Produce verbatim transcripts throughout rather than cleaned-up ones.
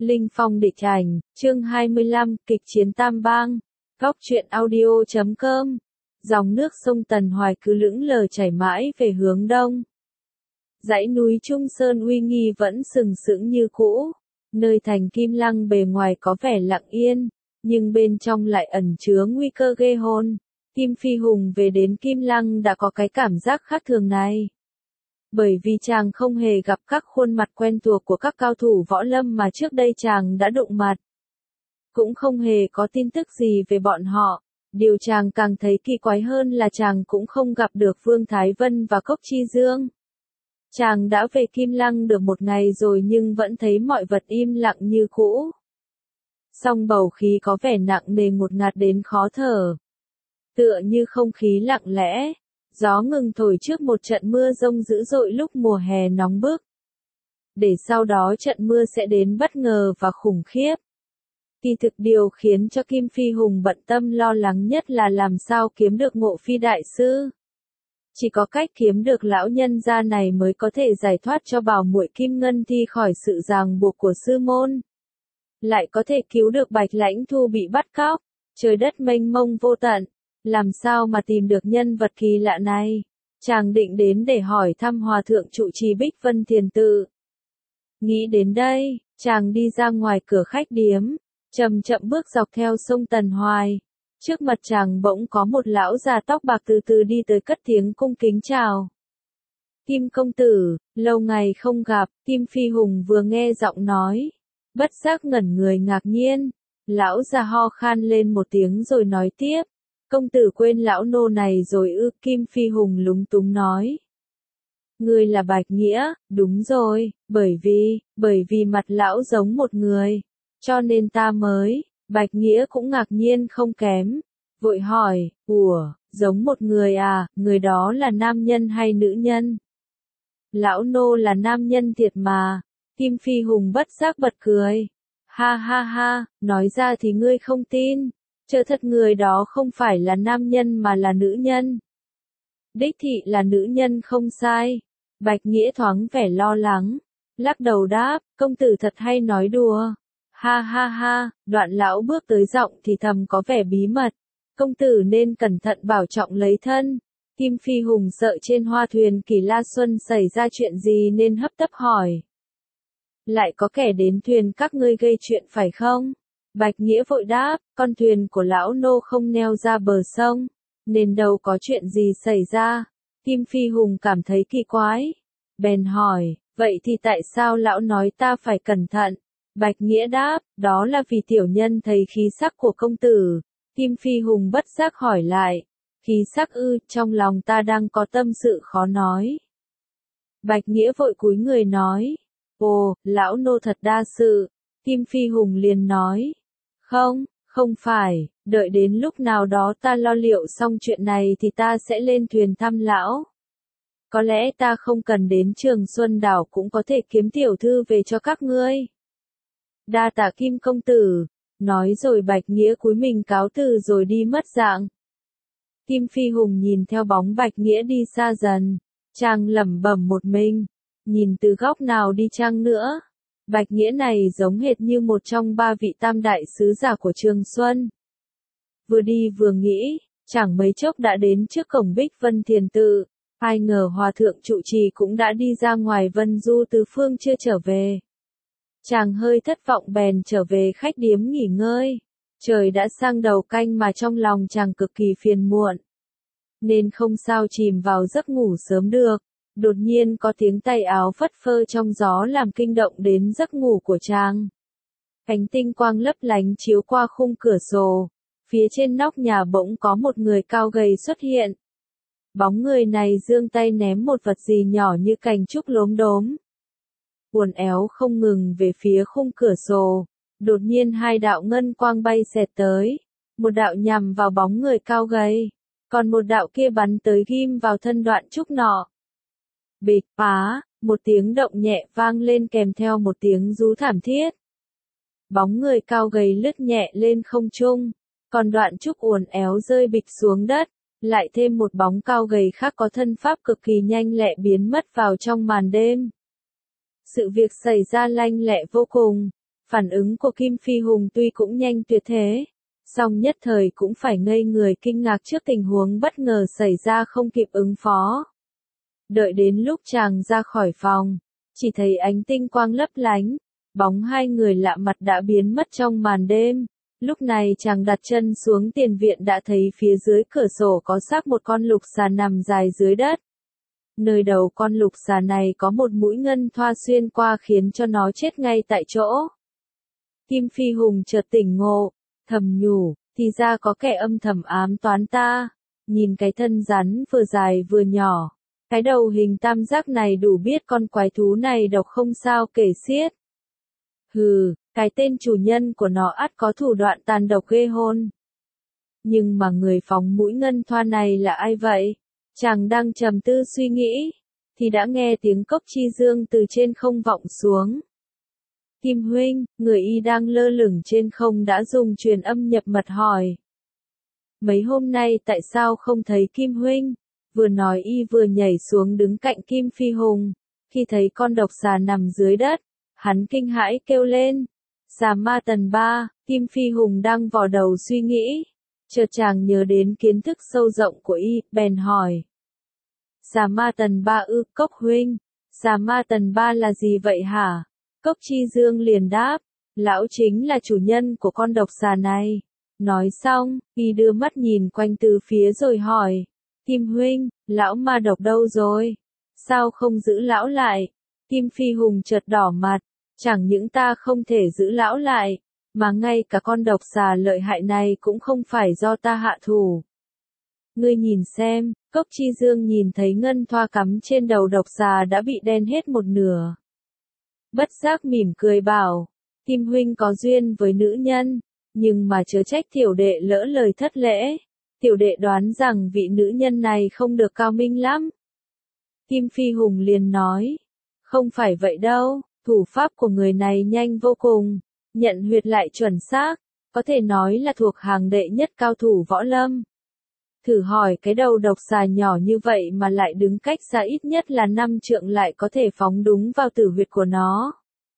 Linh Phong địch ảnh, chương hai mươi lăm, kịch chiến Tam Bang, góc truyện audio chấm com. Dòng nước sông Tần Hoài cứ lững lờ chảy mãi về hướng đông. Dãy núi Trung Sơn uy nghi vẫn sừng sững như cũ, nơi thành Kim Lăng bề ngoài có vẻ lặng yên, nhưng bên trong lại ẩn chứa nguy cơ ghê hồn. Kim Phi Hùng về đến Kim Lăng đã có cái cảm giác khác thường này. Bởi vì chàng không hề gặp các khuôn mặt quen thuộc của các cao thủ võ lâm mà trước đây chàng đã đụng mặt. Cũng không hề có tin tức gì về bọn họ. Điều chàng càng thấy kỳ quái hơn là chàng cũng không gặp được Vương Thái Vân và Cốc Chi Dương. Chàng đã về Kim Lăng được một ngày rồi nhưng vẫn thấy mọi vật im lặng như cũ. Song bầu khí có vẻ nặng nề ngột ngạt đến khó thở. Tựa như không khí lặng lẽ, gió ngừng thổi trước một trận mưa rông dữ dội lúc mùa hè nóng bức. Để sau đó trận mưa sẽ đến bất ngờ và khủng khiếp. Kỳ thực điều khiến cho Kim Phi Hùng bận tâm lo lắng nhất là làm sao kiếm được Ngộ Phi Đại Sư. Chỉ có cách kiếm được lão nhân gia này mới có thể giải thoát cho bảo muội Kim Ngân Thi khỏi sự ràng buộc của sư môn. Lại có thể cứu được Bạch Lãnh Thu bị bắt cóc. Trời đất mênh mông vô tận. Làm sao mà tìm được nhân vật kỳ lạ này? Chàng định đến để hỏi thăm Hòa Thượng trụ trì Bích Vân Thiền Tự. Nghĩ đến đây, chàng đi ra ngoài cửa khách điếm, chậm chậm bước dọc theo sông Tần Hoài. Trước mặt chàng bỗng có một lão già tóc bạc từ từ đi tới cất tiếng cung kính chào. Kim công tử, lâu ngày không gặp. Kim Phi Hùng vừa nghe giọng nói, bất giác ngẩn người ngạc nhiên. Lão già ho khan lên một tiếng rồi nói tiếp. Công tử quên lão nô này rồi ư? Kim Phi Hùng lúng túng nói. Người là Bạch Nghĩa, đúng rồi, bởi vì, bởi vì mặt lão giống một người, cho nên ta mới. Bạch Nghĩa cũng ngạc nhiên không kém, vội hỏi, ủa, giống một người à, người đó là nam nhân hay nữ nhân? Lão nô là nam nhân thiệt mà. Kim Phi Hùng bất giác bật cười. Ha ha ha, nói ra thì ngươi không tin. Chờ thật người đó không phải là nam nhân mà là nữ nhân. Đích thị là nữ nhân không sai. Bạch Nghĩa thoáng vẻ lo lắng, lắc đầu đáp, công tử thật hay nói đùa. Ha ha ha, đoạn lão bước tới giọng thì thầm có vẻ bí mật. Công tử nên cẩn thận bảo trọng lấy thân. Kim Phi Hùng sợ trên hoa thuyền Kỳ La Xuân xảy ra chuyện gì nên hấp tấp hỏi. Lại có kẻ đến thuyền các ngươi gây chuyện phải không? Bạch Nghĩa vội đáp, con thuyền của lão nô không neo ra bờ sông, nên đâu có chuyện gì xảy ra. Kim Phi Hùng cảm thấy kỳ quái, bèn hỏi, vậy thì tại sao lão nói ta phải cẩn thận? Bạch Nghĩa đáp, đó là vì tiểu nhân thấy khí sắc của công tử. Kim Phi Hùng bất giác hỏi lại, khí sắc ư? Trong lòng ta đang có tâm sự khó nói. Bạch Nghĩa vội cúi người nói, ồ, lão nô thật đa sự. Kim Phi Hùng liền nói, không, không phải, đợi đến lúc nào đó ta lo liệu xong chuyện này thì ta sẽ lên thuyền thăm lão. Có lẽ ta không cần đến Trường Xuân Đảo cũng có thể kiếm tiểu thư về cho các ngươi. Đa tạ Kim công tử, nói rồi Bạch Nghĩa cúi mình cáo từ rồi đi mất dạng. Kim Phi Hùng nhìn theo bóng Bạch Nghĩa đi xa dần, chàng lẩm bẩm một mình, nhìn từ góc nào đi chăng nữa. Bạch Nghĩa này giống hệt như một trong ba vị tam đại sứ giả của Trường Xuân. Vừa đi vừa nghĩ, chẳng mấy chốc đã đến trước cổng Bích Vân Thiền Tự, ai ngờ Hòa Thượng trụ trì cũng đã đi ra ngoài vân du tứ phương chưa trở về. Chàng hơi thất vọng bèn trở về khách điếm nghỉ ngơi. Trời đã sang đầu canh mà trong lòng chàng cực kỳ phiền muộn, nên không sao chìm vào giấc ngủ sớm được. Đột nhiên có tiếng tay áo phất phơ trong gió làm kinh động đến giấc ngủ của chàng. Ánh tinh quang lấp lánh chiếu qua khung cửa sổ. Phía trên nóc nhà bỗng có một người cao gầy xuất hiện. Bóng người này giương tay ném một vật gì nhỏ như cành trúc lốm đốm, uốn éo không ngừng về phía khung cửa sổ. Đột nhiên hai đạo ngân quang bay xẹt tới. Một đạo nhằm vào bóng người cao gầy, còn một đạo kia bắn tới ghim vào thân đoạn trúc nọ. Bịch phá, một tiếng động nhẹ vang lên kèm theo một tiếng rú thảm thiết. Bóng người cao gầy lướt nhẹ lên không trung, còn đoạn trúc uốn éo rơi bịch xuống đất. Lại thêm một bóng cao gầy khác có thân pháp cực kỳ nhanh lẹ biến mất vào trong màn đêm. Sự việc xảy ra lanh lẹ vô cùng. Phản ứng của Kim Phi Hùng tuy cũng nhanh tuyệt thế, song nhất thời cũng phải ngây người kinh ngạc trước tình huống bất ngờ xảy ra không kịp ứng phó. Đợi đến lúc chàng ra khỏi phòng, chỉ thấy ánh tinh quang lấp lánh, bóng hai người lạ mặt đã biến mất trong màn đêm. Lúc này chàng đặt chân xuống tiền viện đã thấy phía dưới cửa sổ có xác một con lục xà nằm dài dưới đất. Nơi đầu con lục xà này có một mũi ngân thoa xuyên qua khiến cho nó chết ngay tại chỗ. Kim Phi Hùng chợt tỉnh ngộ, thầm nhủ, thì ra có kẻ âm thầm ám toán ta. Nhìn cái thân rắn vừa dài vừa nhỏ, cái đầu hình tam giác này đủ biết con quái thú này độc không sao kể xiết. Hừ, cái tên chủ nhân của nó ắt có thủ đoạn tàn độc ghê hôn. Nhưng mà người phóng mũi ngân thoa này là ai vậy? Chàng đang trầm tư suy nghĩ, thì đã nghe tiếng Cốc Chi Dương từ trên không vọng xuống. Kim huynh, người y đang lơ lửng trên không đã dùng truyền âm nhập mật hỏi. Mấy hôm nay tại sao không thấy Kim huynh? Vừa nói y vừa nhảy xuống đứng cạnh Kim Phi Hùng. Khi thấy con độc xà nằm dưới đất, hắn kinh hãi kêu lên. Xà ma tần ba, Kim Phi Hùng đang vò đầu suy nghĩ. Chợt chàng nhớ đến kiến thức sâu rộng của y, bèn hỏi. Xà ma tần ba ư, Cốc huynh, xà ma tần ba là gì vậy hả? Cốc Chi Dương liền đáp, lão chính là chủ nhân của con độc xà này. Nói xong, y đưa mắt nhìn quanh từ phía rồi hỏi, Kim huynh, lão ma độc đâu rồi? Sao không giữ lão lại? Kim Phi Hùng chợt đỏ mặt, chẳng những ta không thể giữ lão lại, mà ngay cả con độc xà lợi hại này cũng không phải do ta hạ thủ. Ngươi nhìn xem, Cốc Chi Dương nhìn thấy ngân thoa cắm trên đầu độc xà đã bị đen hết một nửa. Bất giác mỉm cười bảo, Kim huynh có duyên với nữ nhân, nhưng mà chớ trách tiểu đệ lỡ lời thất lễ. Tiểu đệ đoán rằng vị nữ nhân này không được cao minh lắm. Kim Phi Hùng liền nói, không phải vậy đâu, thủ pháp của người này nhanh vô cùng, nhận huyệt lại chuẩn xác, có thể nói là thuộc hàng đệ nhất cao thủ võ lâm. Thử hỏi cái đầu độc xà nhỏ như vậy mà lại đứng cách xa ít nhất là năm trượng lại có thể phóng đúng vào tử huyệt của nó.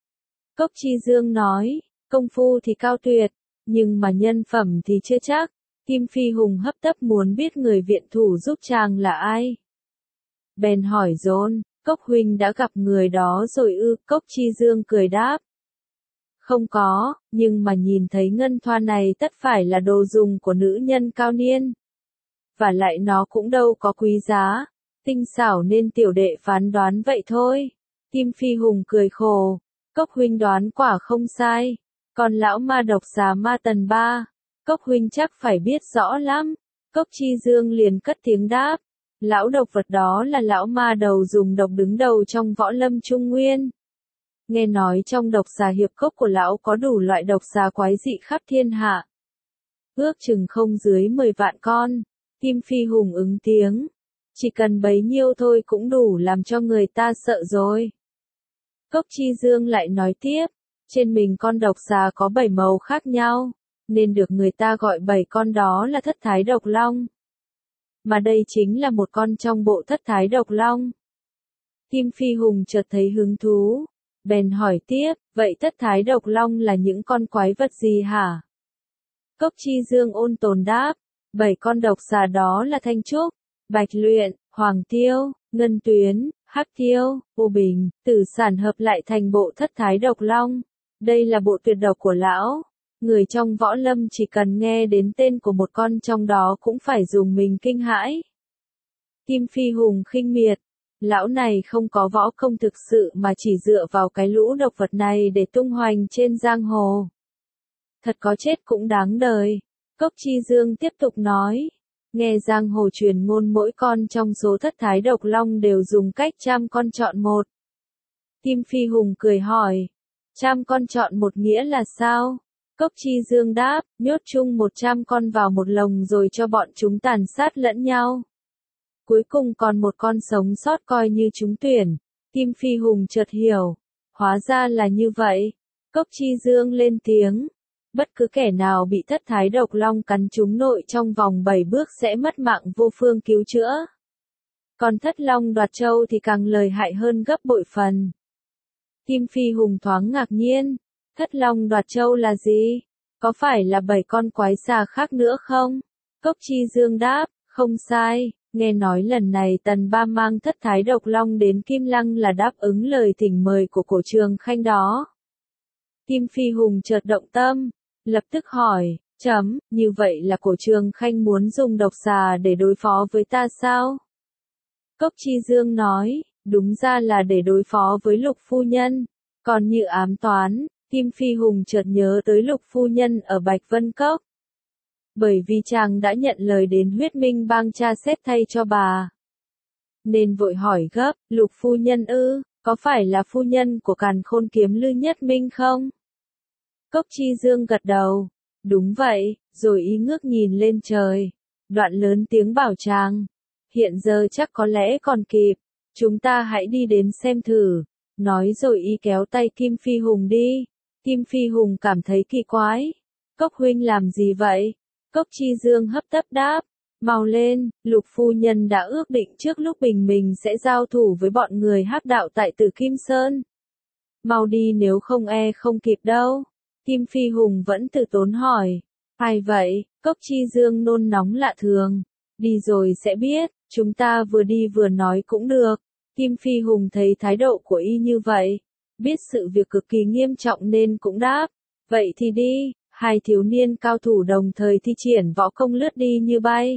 Cốc Chi Dương nói, công phu thì cao tuyệt, nhưng mà nhân phẩm thì chưa chắc. Kim Phi Hùng hấp tấp muốn biết người viện thủ giúp chàng là ai. Bèn hỏi dồn, Cốc huynh đã gặp người đó rồi ư? Cốc Chi Dương cười đáp. Không có, nhưng mà nhìn thấy ngân thoa này tất phải là đồ dùng của nữ nhân cao niên. Và lại nó cũng đâu có quý giá, tinh xảo nên tiểu đệ phán đoán vậy thôi. Kim Phi Hùng cười khổ, Cốc huynh đoán quả không sai, còn lão ma độc xà ma tần ba, Cốc huynh chắc phải biết rõ lắm. Cốc Chi Dương liền cất tiếng đáp, lão độc vật đó là lão ma đầu dùng độc đứng đầu trong võ lâm Trung Nguyên. Nghe nói trong độc xà hiệp cốc của lão có đủ loại độc xà quái dị khắp thiên hạ. Ước chừng không dưới mười vạn con. Kim Phi Hùng ứng tiếng. Chỉ cần bấy nhiêu thôi cũng đủ làm cho người ta sợ rồi. Cốc Chi Dương lại nói tiếp, trên mình con độc xà có bảy màu khác nhau, nên được người ta gọi bảy con đó là thất thái độc long. Mà đây chính là một con trong bộ thất thái độc long. Kim Phi Hùng chợt thấy hứng thú, bèn hỏi tiếp, vậy thất thái độc long là những con quái vật gì hả? Cốc Chi Dương ôn tồn đáp, bảy con độc xà đó là Thanh Trúc, Bạch Luyện, Hoàng Tiêu, Ngân Tuyến, Hắc Tiêu, Vô Bình, Tử Sản hợp lại thành bộ thất thái độc long. Đây là bộ tuyệt độc của lão. Người trong võ lâm chỉ cần nghe đến tên của một con trong đó cũng phải dùng mình kinh hãi. Kim Phi Hùng khinh miệt, lão này không có võ công thực sự mà chỉ dựa vào cái lũ độc vật này để tung hoành trên giang hồ. Thật có chết cũng đáng đời. Cốc Chi Dương tiếp tục nói, nghe giang hồ truyền ngôn mỗi con trong số thất thái độc long đều dùng cách trăm con chọn một. Kim Phi Hùng cười hỏi, trăm con chọn một nghĩa là sao? Cốc Chi Dương đáp, nhốt chung một trăm con vào một lồng rồi cho bọn chúng tàn sát lẫn nhau. Cuối cùng còn một con sống sót coi như chúng tuyển. Kim Phi Hùng chợt hiểu, hóa ra là như vậy. Cốc Chi Dương lên tiếng, bất cứ kẻ nào bị thất thái độc long cắn trúng nội trong vòng bảy bước sẽ mất mạng vô phương cứu chữa. Còn thất long đoạt châu thì càng lợi hại hơn gấp bội phần. Kim Phi Hùng thoáng ngạc nhiên, Thất Long đoạt châu là gì? Có phải là bảy con quái xà khác nữa không? Cốc Chi Dương đáp, không sai, nghe nói lần này Tần Ba mang thất thái độc long đến Kim Lăng là đáp ứng lời thỉnh mời của Cổ Trường Khanh đó. Kim Phi Hùng chợt động tâm, lập tức hỏi, chấm, như vậy là Cổ Trường Khanh muốn dùng độc xà để đối phó với ta sao? Cốc Chi Dương nói, đúng ra là để đối phó với Lục phu nhân, còn như ám toán, Kim Phi Hùng chợt nhớ tới Lục phu nhân ở Bạch Vân Cốc. Bởi vì chàng đã nhận lời đến Huyết Minh Bang tra xét thay cho bà. Nên vội hỏi gấp, Lục phu nhân ư, có phải là phu nhân của Càn Khôn Kiếm Lư Nhất Minh không? Cốc Chi Dương gật đầu, đúng vậy, rồi ý ngước nhìn lên trời. Đoạn lớn tiếng bảo chàng, hiện giờ chắc có lẽ còn kịp, chúng ta hãy đi đến xem thử. Nói rồi ý kéo tay Kim Phi Hùng đi. Kim Phi Hùng cảm thấy kỳ quái. Cốc huynh làm gì vậy? Cốc Chi Dương hấp tấp đáp, mau lên, Lục phu nhân đã ước định trước lúc bình mình sẽ giao thủ với bọn người hắc đạo tại Tử Kim Sơn. Mau đi nếu không e không kịp đâu. Kim Phi Hùng vẫn từ tốn hỏi, ai vậy? Cốc Chi Dương nôn nóng lạ thường, đi rồi sẽ biết, chúng ta vừa đi vừa nói cũng được. Kim Phi Hùng thấy thái độ của y như vậy, biết sự việc cực kỳ nghiêm trọng nên cũng đáp, vậy thì đi. Hai thiếu niên cao thủ đồng thời thi triển võ công lướt đi như bay.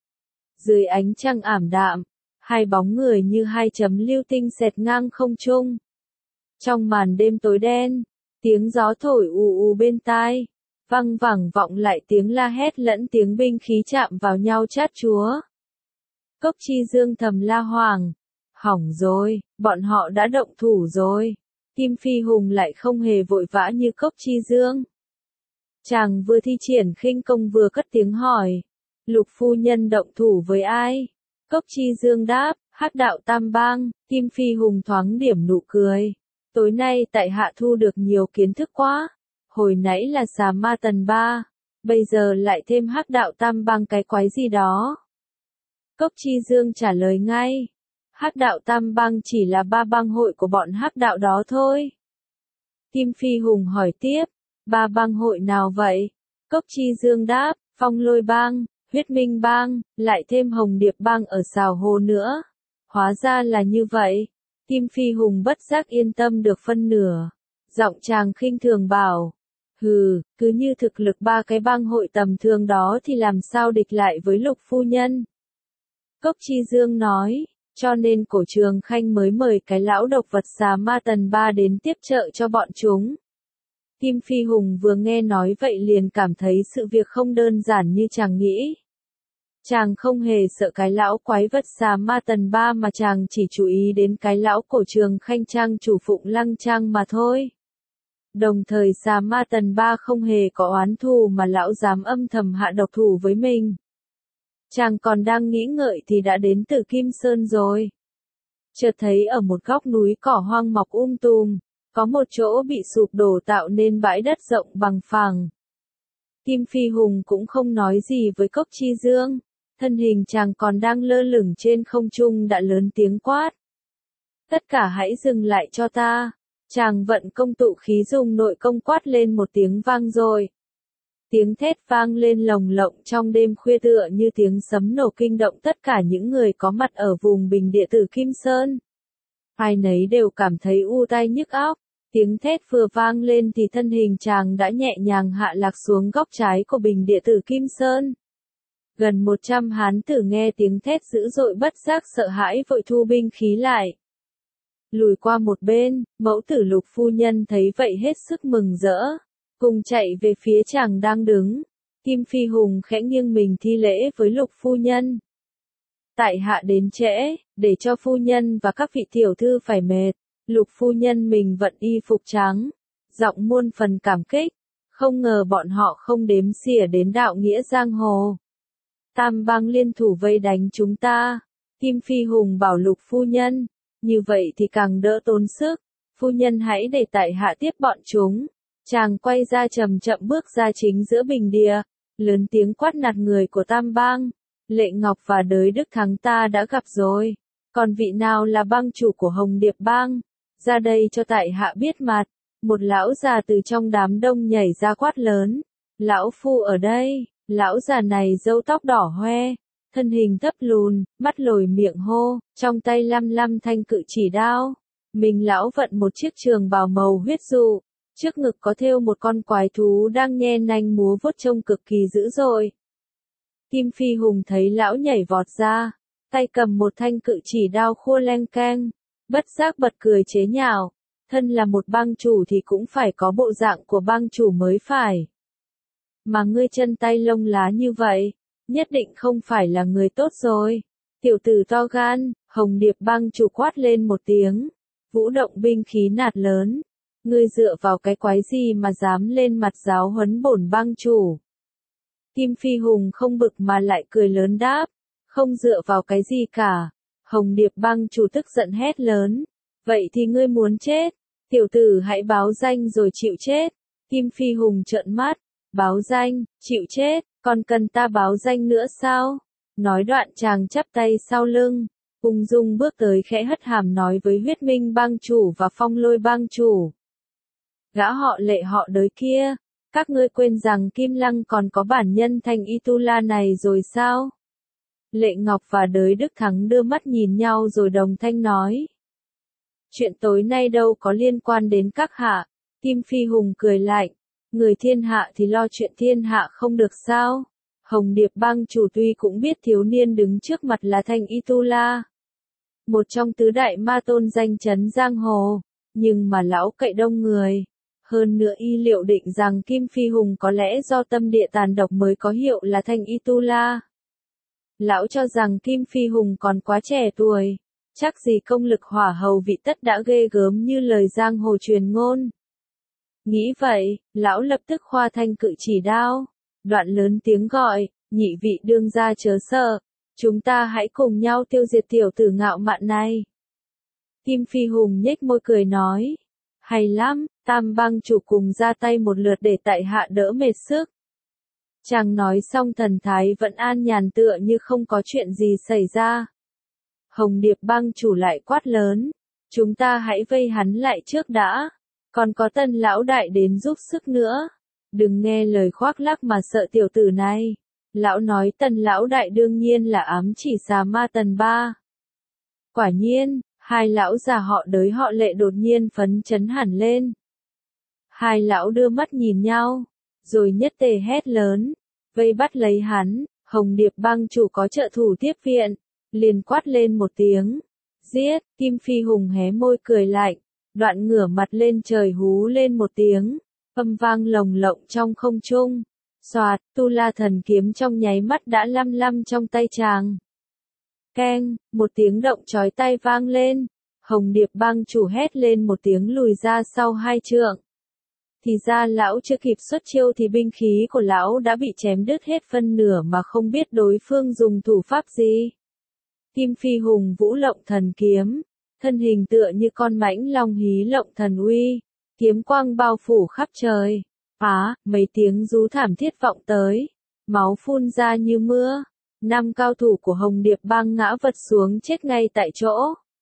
Dưới ánh trăng ảm đạm, hai bóng người như hai chấm lưu tinh xẹt ngang không trung. Trong màn đêm tối đen, tiếng gió thổi ù ù bên tai, văng vẳng vọng lại tiếng la hét lẫn tiếng binh khí chạm vào nhau chát chúa. Cốc Chi Dương thầm la hoảng, hỏng rồi, bọn họ đã động thủ rồi. Kim Phi Hùng lại không hề vội vã như Cốc Chi Dương. Chàng vừa thi triển khinh công vừa cất tiếng hỏi, Lục phu nhân động thủ với ai? Cốc Chi Dương đáp, hắc đạo Tam Bang. Kim Phi Hùng thoáng điểm nụ cười, tối nay tại hạ thu được nhiều kiến thức quá, hồi nãy là xà ma Tần Ba, bây giờ lại thêm hắc đạo Tam Bang cái quái gì đó. Cốc Chi Dương trả lời ngay, hắc đạo Tam Bang chỉ là ba bang hội của bọn hắc đạo đó thôi. Kim Phi Hùng hỏi tiếp, ba bang hội nào vậy? Cốc Chi Dương đáp, Phong Lôi Bang, Huyết Minh Bang, lại thêm Hồng Điệp Bang ở Sào Hồ nữa. Hóa ra là như vậy. Kim Phi Hùng bất giác yên tâm được phân nửa. Giọng chàng khinh thường bảo, hừ, cứ như thực lực ba cái bang hội tầm thường đó thì làm sao địch lại với Lục phu nhân. Cốc Chi Dương nói, cho nên Cổ Trường Khanh mới mời cái lão độc vật xà ma Tần Ba đến tiếp trợ cho bọn chúng. Kim Phi Hùng vừa nghe nói vậy liền cảm thấy sự việc không đơn giản như chàng nghĩ. Chàng không hề sợ cái lão quái vật xà ma Tần Ba mà chàng chỉ chú ý đến cái lão Cổ Trường Khanh trang chủ Phụng Lăng Trang mà thôi. Đồng thời xà ma Tần Ba không hề có oán thù mà lão dám âm thầm hạ độc thủ với mình. Chàng còn đang nghĩ ngợi thì đã đến Tử Kim Sơn rồi. Chợt thấy ở một góc núi cỏ hoang mọc um tùm, có một chỗ bị sụp đổ tạo nên bãi đất rộng bằng phẳng. Kim Phi Hùng cũng không nói gì với Cốc Chi Dương, thân hình chàng còn đang lơ lửng trên không trung đã lớn tiếng quát. Tất cả hãy dừng lại cho ta. Chàng vận công tụ khí dùng nội công quát lên một tiếng vang rồi. Tiếng thét vang lên lồng lộng trong đêm khuya tựa như tiếng sấm nổ kinh động tất cả những người có mặt ở vùng bình địa Tử Kim Sơn. Ai nấy đều cảm thấy u tai nhức óc. Tiếng thét vừa vang lên thì thân hình chàng đã nhẹ nhàng hạ lạc xuống góc trái của bình địa Tử Kim Sơn. Gần một trăm hán tử nghe tiếng thét dữ dội bất giác sợ hãi vội thu binh khí lại. Lùi qua một bên, mẫu tử Lục phu nhân thấy vậy hết sức mừng rỡ, cùng chạy về phía chàng đang đứng. Kim Phi Hùng khẽ nghiêng mình thi lễ với Lục phu nhân. Tại hạ đến trễ, để cho phu nhân và các vị tiểu thư phải mệt. Lục phu nhân mình vận y phục trắng, giọng muôn phần cảm kích, không ngờ bọn họ không đếm xỉa đến đạo nghĩa giang hồ. Tam bang liên thủ vây đánh chúng ta. Kim Phi Hùng bảo Lục phu nhân, như vậy thì càng đỡ tốn sức, phu nhân hãy để tại hạ tiếp bọn chúng. Chàng quay ra chậm chậm bước ra chính giữa bình địa, lớn tiếng quát nạt người của Tam bang. Lệ Ngọc và Đới Đức Thắng ta đã gặp rồi, còn vị nào là bang chủ của Hồng Điệp Bang? Ra đây cho tại hạ biết mặt. Một lão già từ trong đám đông nhảy ra quát lớn. Lão phu ở đây, lão già này râu tóc đỏ hoe, thân hình thấp lùn, mắt lồi miệng hô, trong tay lăm lăm thanh cự chỉ đao. Mình lão vận một chiếc trường bào màu huyết dụ, trước ngực có thêu một con quái thú đang nhe nanh múa vuốt trông cực kỳ dữ dội. Kim Phi Hùng thấy lão nhảy vọt ra, tay cầm một thanh cự chỉ đao khua leng keng, bất giác bật cười chế nhạo, thân là một bang chủ thì cũng phải có bộ dạng của bang chủ mới phải. Mà ngươi chân tay lông lá như vậy, nhất định không phải là người tốt rồi. Tiểu tử to gan, Hồng Điệp bang chủ quát lên một tiếng, vũ động binh khí nạt lớn. Ngươi dựa vào cái quái gì mà dám lên mặt giáo huấn bổn bang chủ? Kim Phi Hùng không bực mà lại cười lớn đáp, không dựa vào cái gì cả. Hồng Điệp bang chủ tức giận hét lớn, vậy thì ngươi muốn chết, tiểu tử hãy báo danh rồi chịu chết. Kim Phi Hùng trợn mắt, báo danh, chịu chết, còn cần ta báo danh nữa sao? Nói đoạn chàng chắp tay sau lưng, ung dung bước tới khẽ hất hàm nói với Huyết Minh bang chủ và Phong Lôi bang chủ. Gã họ Lệ họ Đới kia, các ngươi quên rằng Kim Lăng còn có bản nhân thành Y Tu La này rồi sao? Lệ Ngọc và Đới Đức Thắng đưa mắt nhìn nhau rồi đồng thanh nói. Chuyện tối nay đâu có liên quan đến các hạ. Kim Phi Hùng cười lạnh, người thiên hạ thì lo chuyện thiên hạ không được sao? Hồng Điệp bang chủ tuy cũng biết thiếu niên đứng trước mặt là Thanh Y Tu La, một trong tứ đại ma tôn danh chấn giang hồ, nhưng mà lão cậy đông người. Hơn nữa y liệu định rằng Kim Phi Hùng có lẽ do tâm địa tàn độc mới có hiệu là Thanh Y Tu La. Lão cho rằng Kim Phi Hùng còn quá trẻ tuổi, chắc gì công lực hỏa hầu vị tất đã ghê gớm như lời giang hồ truyền ngôn. Nghĩ vậy, lão lập tức khoa thanh cự chỉ đao, đoạn lớn tiếng gọi, nhị vị đương gia chớ sợ, chúng ta hãy cùng nhau tiêu diệt tiểu tử ngạo mạn này. Kim Phi Hùng nhếch môi cười nói, hay lắm, tam bang chủ cùng ra tay một lượt để tại hạ đỡ mệt sức. Chàng nói xong thần thái vẫn an nhàn tựa như không có chuyện gì xảy ra. Hồng Điệp bang chủ lại quát lớn, chúng ta hãy vây hắn lại trước đã, còn có Tân lão đại đến giúp sức nữa. Đừng nghe lời khoác lác mà sợ tiểu tử này. Lão nói Tân lão đại đương nhiên là ám chỉ xà ma Tần Ba. Quả nhiên, hai lão già họ Đới họ Lệ đột nhiên phấn chấn hẳn lên. Hai lão đưa mắt nhìn nhau, rồi nhất tề hét lớn, vây bắt lấy hắn. Hồng Điệp bang chủ có trợ thủ tiếp viện, liền quát lên một tiếng, giết. Kim Phi Hùng hé môi cười lạnh, đoạn ngửa mặt lên trời hú lên một tiếng, âm vang lồng lộng trong không trung. Xoạt, Tu La thần kiếm trong nháy mắt đã lăm lăm trong tay chàng. Keng, một tiếng động chói tai vang lên, Hồng Điệp bang chủ hét lên một tiếng lùi ra sau hai trượng. Thì ra lão chưa kịp xuất chiêu thì binh khí của lão đã bị chém đứt hết phân nửa mà không biết đối phương dùng thủ pháp gì. Kim Phi Hùng vũ lộng thần kiếm, thân hình tựa như con mãnh long hí lộng thần uy, kiếm quang bao phủ khắp trời. Á, mấy tiếng rú thảm thiết vọng tới, máu phun ra như mưa, năm cao thủ của Hồng Điệp bang ngã vật xuống chết ngay tại chỗ.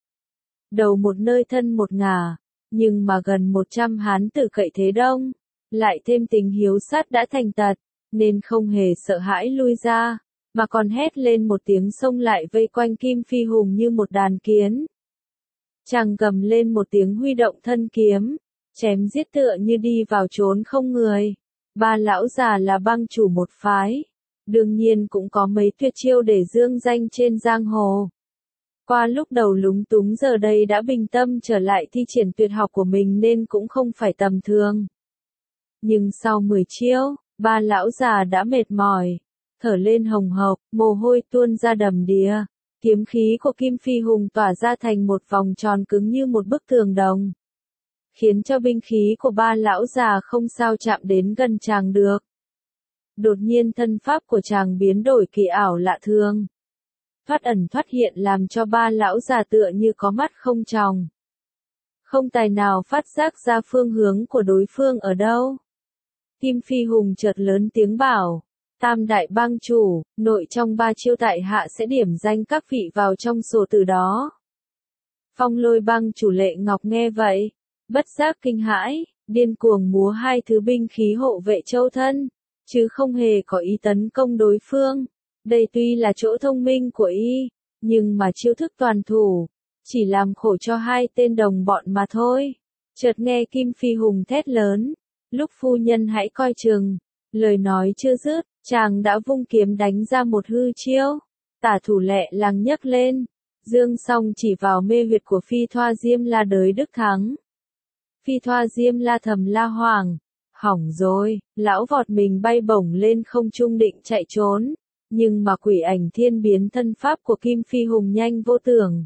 Đầu một nơi thân một ngả, nhưng mà gần một trăm hán tử cậy thế đông, lại thêm tình hiếu sát đã thành tật, nên không hề sợ hãi lui ra, mà còn hét lên một tiếng xông lại vây quanh Kim Phi Hùng như một đàn kiến. Chàng gầm lên một tiếng huy động thân kiếm, chém giết tựa như đi vào trốn không người. Ba lão già là bang chủ một phái, đương nhiên cũng có mấy tuyệt chiêu để dương danh trên giang hồ. Qua lúc đầu lúng túng giờ đây đã bình tâm trở lại thi triển tuyệt học của mình nên cũng không phải tầm thường. Nhưng sau mười chiêu, ba lão già đã mệt mỏi, thở lên hồng hộc, mồ hôi tuôn ra đầm đìa. Kiếm khí của Kim Phi Hùng tỏa ra thành một vòng tròn cứng như một bức tường đồng, khiến cho binh khí của ba lão già không sao chạm đến gần chàng được. Đột nhiên thân pháp của chàng biến đổi kỳ ảo lạ thường, thoát ẩn thoát hiện làm cho ba lão già tựa như có mắt không tròng, không tài nào phát giác ra phương hướng của đối phương ở đâu. Kim Phi Hùng chợt lớn tiếng bảo, Tam đại bang chủ, nội trong ba chiêu tại hạ sẽ điểm danh các vị vào trong sổ từ đó. Phong Lôi bang chủ Lệ Ngọc nghe vậy, bất giác kinh hãi, điên cuồng múa hai thứ binh khí hộ vệ châu thân, chứ không hề có ý tấn công đối phương. Đây tuy là chỗ thông minh của y, nhưng mà chiêu thức toàn thủ, chỉ làm khổ cho hai tên đồng bọn mà thôi. Chợt nghe Kim Phi Hùng thét lớn, lúc phu nhân hãy coi chừng. Lời nói chưa dứt, chàng đã vung kiếm đánh ra một hư chiêu. Tả thủ lẹ làng nhấc lên, dương song chỉ vào mê huyệt của Phi Thoa Diêm La đới Đức Thắng. Phi Thoa Diêm La thầm la hoảng, hỏng rồi, lão vọt mình bay bổng lên không trung định chạy trốn, nhưng mà quỷ ảnh thiên biến thân pháp của Kim Phi Hùng nhanh vô tưởng.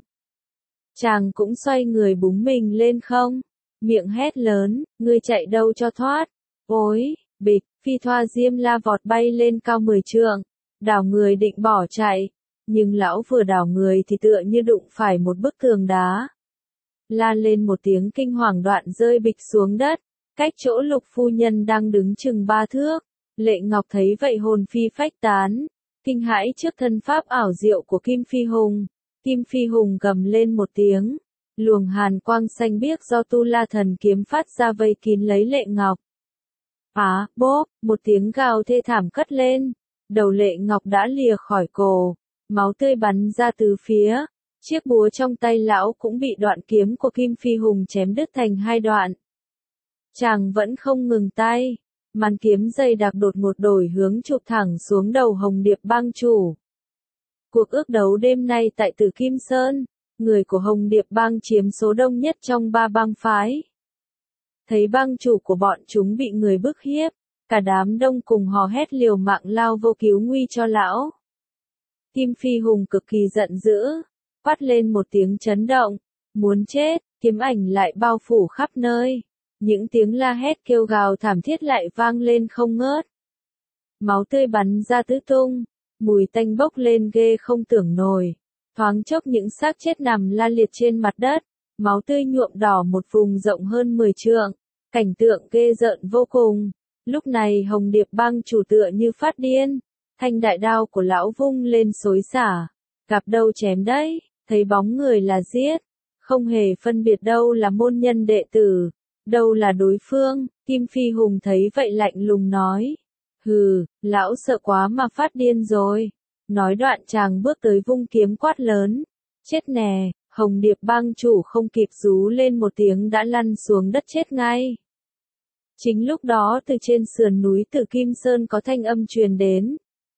Chàng cũng xoay người búng mình lên không, miệng hét lớn, ngươi chạy đâu cho thoát. Ôi, bịch, Phi Thoa Diêm La vọt bay lên cao mười trượng, đảo người định bỏ chạy, nhưng lão vừa đảo người thì tựa như đụng phải một bức tường đá. La lên một tiếng kinh hoàng, đoạn rơi bịch xuống đất, cách chỗ Lục phu nhân đang đứng chừng ba thước. Lệ Ngọc thấy vậy hồn phi phách tán, kinh hãi trước thân pháp ảo diệu của Kim Phi Hùng. Kim Phi Hùng gầm lên một tiếng, luồng hàn quang xanh biếc do Tu La Thần kiếm phát ra vây kín lấy Lệ Ngọc. Á, bốp, một tiếng gào thê thảm cất lên, đầu Lệ Ngọc đã lìa khỏi cổ, máu tươi bắn ra từ phía. Chiếc búa trong tay lão cũng bị đoạn kiếm của Kim Phi Hùng chém đứt thành hai đoạn. Chàng vẫn không ngừng tay, màn kiếm dày đặc đột ngột đổi hướng chụp thẳng xuống đầu Hồng Điệp Bang chủ. Cuộc ước đấu đêm nay tại Tử Kim Sơn, người của Hồng Điệp Bang chiếm số đông nhất trong ba bang phái. Thấy bang chủ của bọn chúng bị người bức hiếp, cả đám đông cùng hò hét liều mạng lao vô cứu nguy cho lão. Kim Phi Hùng cực kỳ giận dữ, quát lên một tiếng chấn động, muốn chết, kiếm ảnh lại bao phủ khắp nơi. Những tiếng la hét kêu gào thảm thiết lại vang lên không ngớt. Máu tươi bắn ra tứ tung, mùi tanh bốc lên ghê không tưởng nổi. Thoáng chốc những xác chết nằm la liệt trên mặt đất, máu tươi nhuộm đỏ một vùng rộng hơn mười trượng, cảnh tượng ghê rợn vô cùng. Lúc này Hồng Điệp Bang chủ tựa như phát điên, thanh đại đao của lão vung lên xối xả, gặp đâu chém đấy, thấy bóng người là giết, không hề phân biệt đâu là môn nhân đệ tử, đâu là đối phương. Kim Phi Hùng thấy vậy lạnh lùng nói, hừ, lão sợ quá mà phát điên rồi. Nói đoạn chàng bước tới vung kiếm quát lớn, chết nè. Hồng Điệp Bang chủ không kịp rú lên một tiếng đã lăn xuống đất chết ngay. Chính lúc đó từ trên sườn núi Tử Kim Sơn có thanh âm truyền đến.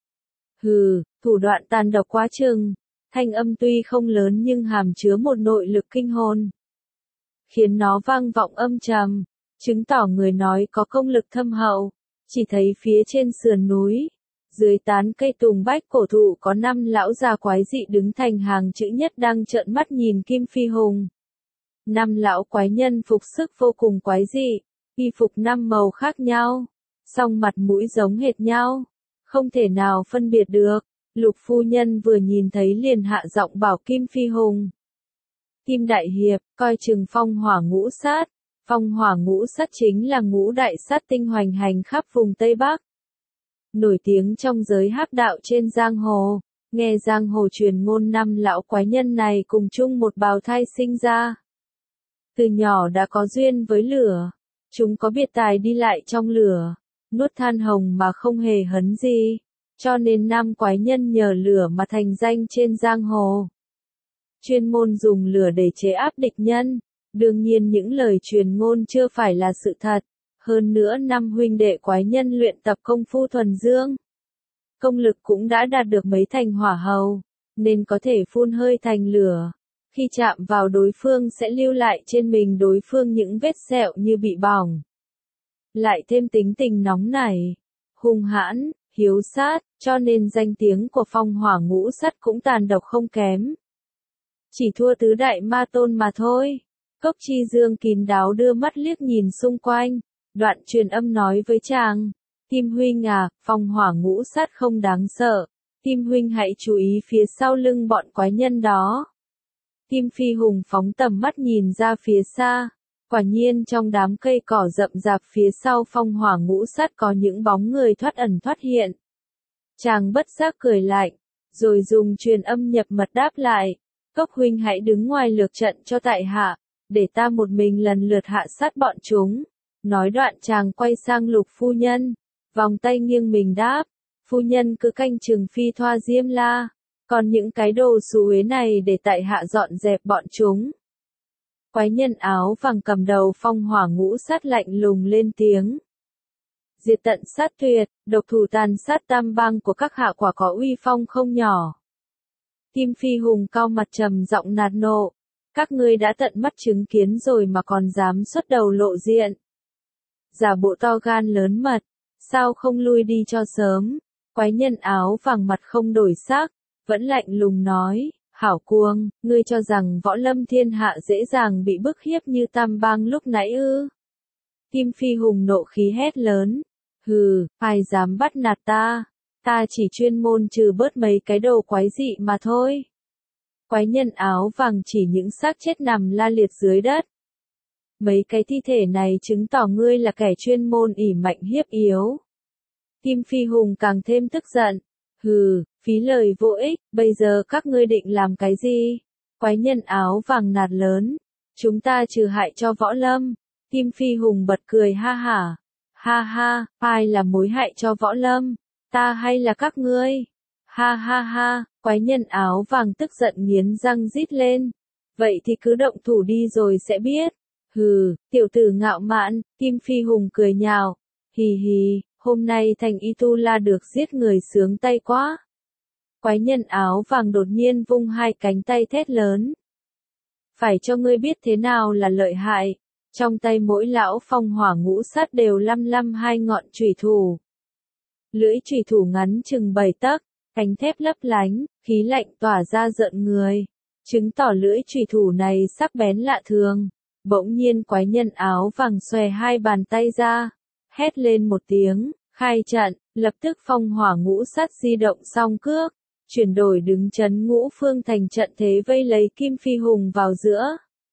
Hừ, thủ đoạn tàn độc quá chừng. Thanh âm tuy không lớn nhưng hàm chứa một nội lực kinh hồn, khiến nó vang vọng âm trầm, chứng tỏ người nói có công lực thâm hậu. Chỉ thấy phía trên sườn núi, dưới tán cây tùng bách cổ thụ có năm lão già quái dị đứng thành hàng chữ nhất đang trợn mắt nhìn Kim Phi Hùng. Năm lão quái nhân phục sức vô cùng quái dị, y phục năm màu khác nhau, song mặt mũi giống hệt nhau, không thể nào phân biệt được. Lục phu nhân vừa nhìn thấy liền hạ giọng bảo Kim Phi Hùng. Kim Đại Hiệp, coi chừng phong hỏa ngũ sát. Phong hỏa ngũ sát chính là ngũ đại sát tinh hoành hành khắp vùng Tây Bắc. Nổi tiếng trong giới hắc đạo trên giang hồ, nghe giang hồ truyền ngôn năm lão quái nhân này cùng chung một bào thai sinh ra. Từ nhỏ đã có duyên với lửa, chúng có biệt tài đi lại trong lửa, nuốt than hồng mà không hề hấn gì. Cho nên năm quái nhân nhờ lửa mà thành danh trên giang hồ. Chuyên môn dùng lửa để chế áp địch nhân. Đương nhiên những lời truyền ngôn chưa phải là sự thật. Hơn nữa năm huynh đệ quái nhân luyện tập công phu thuần dương. Công lực cũng đã đạt được mấy thành hỏa hầu, nên có thể phun hơi thành lửa. Khi chạm vào đối phương sẽ lưu lại trên mình đối phương những vết sẹo như bị bỏng. Lại thêm tính tình nóng nảy, hung hãn, hiếu sát, cho nên danh tiếng của phong hỏa ngũ sát cũng tàn độc không kém. Chỉ thua tứ đại ma tôn mà thôi. Cốc Chi Dương kín đáo đưa mắt liếc nhìn xung quanh, đoạn truyền âm nói với chàng. Kim huynh à, phong hỏa ngũ sát không đáng sợ. Kim huynh hãy chú ý phía sau lưng bọn quái nhân đó. Kim Phi Hùng phóng tầm mắt nhìn ra phía xa. Quả nhiên trong đám cây cỏ rậm rạp phía sau phong hỏa ngũ sát có những bóng người thoát ẩn thoát hiện. Chàng bất giác cười lạnh, rồi dùng truyền âm nhập mật đáp lại. Cốc huynh hãy đứng ngoài lược trận cho tại hạ, để ta một mình lần lượt hạ sát bọn chúng. Nói đoạn chàng quay sang Lục phu nhân, vòng tay nghiêng mình đáp, phu nhân cứ canh chừng Phi Thoa Diêm La, còn những cái đồ xú uế này để tại hạ dọn dẹp bọn chúng. Quái nhân áo vàng cầm đầu Phong Hỏa Ngũ Sát lạnh lùng lên tiếng. Diệt tận sát tuyệt, độc thủ tàn sát tam bang của các hạ quả có uy phong không nhỏ. Kim Phi Hùng cao mặt trầm giọng nạt nộ, các ngươi đã tận mắt chứng kiến rồi mà còn dám xuất đầu lộ diện. Giả bộ to gan lớn mật, sao không lui đi cho sớm? Quái nhân áo vàng mặt không đổi sắc, vẫn lạnh lùng nói, hảo cuồng, ngươi cho rằng võ lâm thiên hạ dễ dàng bị bức hiếp như tam bang lúc nãy ư? Kim Phi Hùng nộ khí hét lớn, hừ, ai dám bắt nạt ta, ta chỉ chuyên môn trừ bớt mấy cái đồ quái dị mà thôi. Quái nhân áo vàng chỉ những xác chết nằm la liệt dưới đất. Mấy cái thi thể này chứng tỏ ngươi là kẻ chuyên môn ỷ mạnh hiếp yếu. Kim Phi Hùng càng thêm tức giận. Hừ, phí lời vô ích, bây giờ các ngươi định làm cái gì? Quái nhân áo vàng nạt lớn. Chúng ta trừ hại cho võ lâm. Kim Phi Hùng bật cười ha hả. Ha ha, ai là mối hại cho võ lâm? Ta hay là các ngươi? Ha ha ha, quái nhân áo vàng tức giận nghiến răng rít lên. Vậy thì cứ động thủ đi rồi sẽ biết. Hừ, tiểu tử ngạo mạn, Kim Phi Hùng cười nhạo. Hì hì, hôm nay thành Y Tu La được giết người sướng tay quá. Quái nhân áo vàng đột nhiên vung hai cánh tay thét lớn. Phải cho ngươi biết thế nào là lợi hại. Trong tay mỗi lão Phong Hỏa Ngũ Sát đều lăm lăm hai ngọn chủy thủ. Lưỡi chủy thủ ngắn chừng bảy tấc, cánh thép lấp lánh, khí lạnh tỏa ra rợn người. Chứng tỏ lưỡi chủy thủ này sắc bén lạ thường. Bỗng nhiên quái nhân áo vàng xòe hai bàn tay ra, hét lên một tiếng, khai trận, lập tức Phong Hỏa Ngũ Sát di động song cước, chuyển đổi đứng chấn Ngũ Phương thành trận thế vây lấy Kim Phi Hùng vào giữa.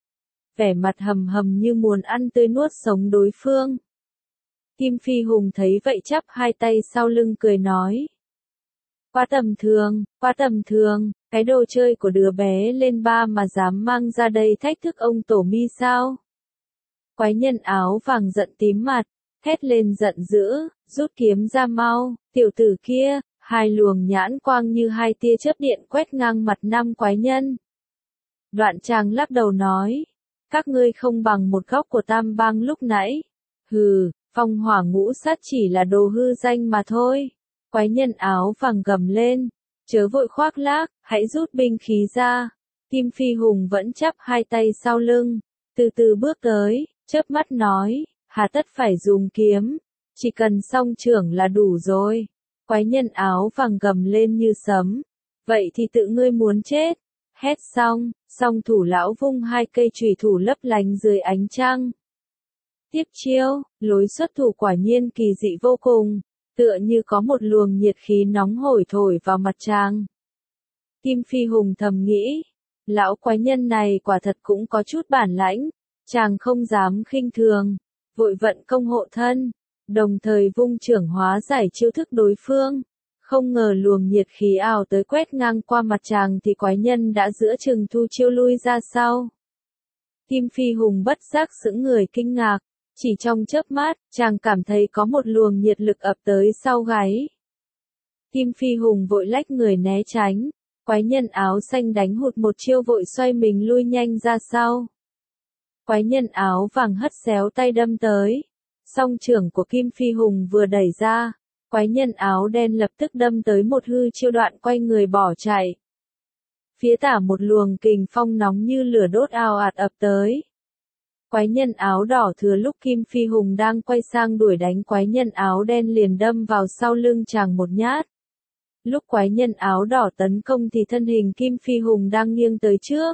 Vẻ mặt hầm hầm như muốn ăn tươi nuốt sống đối phương. Kim Phi Hùng thấy vậy chắp hai tay sau lưng cười nói. Quá tầm thường, quá tầm thường, cái đồ chơi của đứa bé lên ba mà dám mang ra đây thách thức ông tổ mi sao? Quái nhân áo vàng giận tím mặt, thét lên giận dữ, rút kiếm ra mau, tiểu tử kia, hai luồng nhãn quang như hai tia chớp điện quét ngang mặt năm quái nhân. Đoạn chàng lắc đầu nói, các ngươi không bằng một góc của tam bang lúc nãy. Hừ, Phong Hỏa Ngũ Sát chỉ là đồ hư danh mà thôi. Quái nhân áo vàng gầm lên, chớ vội khoác lác, hãy rút binh khí ra. Kim Phi Hùng vẫn chắp hai tay sau lưng, từ từ bước tới, chớp mắt nói, hà tất phải dùng kiếm, chỉ cần song trưởng là đủ rồi. Quái nhân áo vàng gầm lên như sấm, vậy thì tự ngươi muốn chết. Hét xong, song thủ lão vung hai cây chùy thủ lấp lánh dưới ánh trăng. Tiếp chiêu, lối xuất thủ quả nhiên kỳ dị vô cùng, tựa như có một luồng nhiệt khí nóng hổi thổi vào mặt chàng. Kim Phi Hùng thầm nghĩ, lão quái nhân này quả thật cũng có chút bản lãnh, chàng không dám khinh thường, vội vận công hộ thân, đồng thời vung trưởng hóa giải chiêu thức đối phương. Không ngờ luồng nhiệt khí ảo tới quét ngang qua mặt chàng thì quái nhân đã giữa chừng thu chiêu lui ra sau. Kim Phi Hùng bất giác sững người kinh ngạc, chỉ trong chớp mắt, chàng cảm thấy có một luồng nhiệt lực ập tới sau gáy. Kim Phi Hùng vội lách người né tránh, quái nhân áo xanh đánh hụt một chiêu vội xoay mình lui nhanh ra sau. Quái nhân áo vàng hất xéo tay đâm tới, song trưởng của Kim Phi Hùng vừa đẩy ra. Quái nhân áo đen lập tức đâm tới một hư chiêu đoạn quay người bỏ chạy. Phía tả một luồng kình phong nóng như lửa đốt ào ạt ập tới. Quái nhân áo đỏ thừa lúc Kim Phi Hùng đang quay sang đuổi đánh quái nhân áo đen liền đâm vào sau lưng chàng một nhát. Lúc quái nhân áo đỏ tấn công thì thân hình Kim Phi Hùng đang nghiêng tới trước.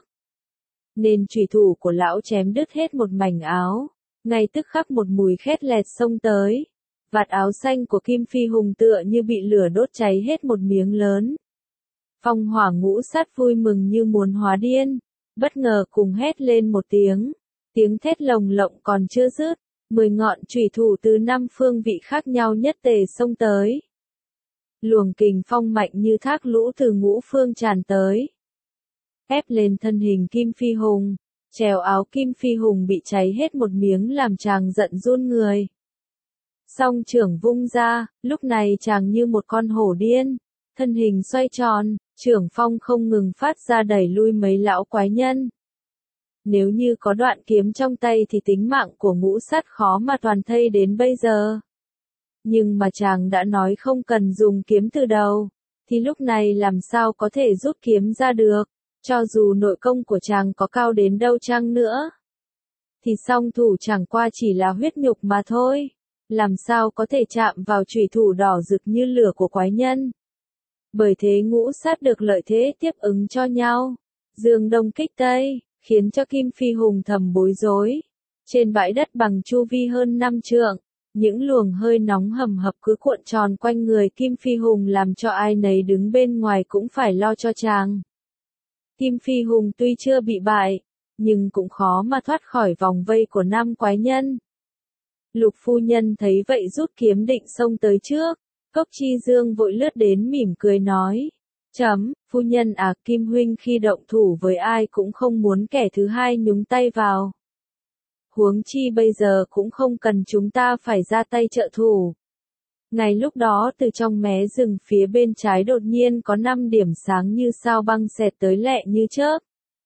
Nên chủy thủ của lão chém đứt hết một mảnh áo, ngay tức khắc một mùi khét lẹt xông tới. Vạt áo xanh của Kim Phi Hùng tựa như bị lửa đốt cháy hết một miếng lớn. Phong Hỏa Ngũ Sát vui mừng như muốn hóa điên, bất ngờ cùng hét lên một tiếng, tiếng thét lồng lộng còn chưa dứt, mười ngọn chủy thủ từ năm phương vị khác nhau nhất tề xông tới. Luồng kình phong mạnh như thác lũ từ ngũ phương tràn tới, ép lên thân hình Kim Phi Hùng, Trèo áo Kim Phi Hùng bị cháy hết một miếng làm chàng giận run người. Song trưởng vung ra, lúc này chàng như một con hổ điên, thân hình xoay tròn, trưởng phong không ngừng phát ra đẩy lui mấy lão quái nhân. Nếu như có đoạn kiếm trong tay thì tính mạng của ngũ sát khó mà toàn thây đến bây giờ. Nhưng mà chàng đã nói không cần dùng kiếm từ đầu, thì lúc này làm sao có thể rút kiếm ra được, cho dù nội công của chàng có cao đến đâu chăng nữa. Thì song thủ chẳng qua chỉ là huyết nhục mà thôi, làm sao có thể chạm vào chủy thủ đỏ rực như lửa của quái nhân. Bởi thế ngũ sát được lợi thế tiếp ứng cho nhau, dương đông kích tây, khiến cho Kim Phi Hùng thầm bối rối. Trên bãi đất bằng chu vi hơn năm trượng, những luồng hơi nóng hầm hập cứ cuộn tròn quanh người Kim Phi Hùng làm cho ai nấy đứng bên ngoài cũng phải lo cho chàng. Kim Phi Hùng tuy chưa bị bại, nhưng cũng khó mà thoát khỏi vòng vây của năm quái nhân. Lục phu nhân thấy vậy rút kiếm định xông tới trước, Cốc Chi Dương vội lướt đến mỉm cười nói, chấm, phu nhân à, Kim huynh khi động thủ với ai cũng không muốn kẻ thứ hai nhúng tay vào. Huống chi bây giờ cũng không cần chúng ta phải ra tay trợ thủ. Ngay lúc đó từ trong mé rừng phía bên trái đột nhiên có năm điểm sáng như sao băng xẹt tới lẹ như chớp.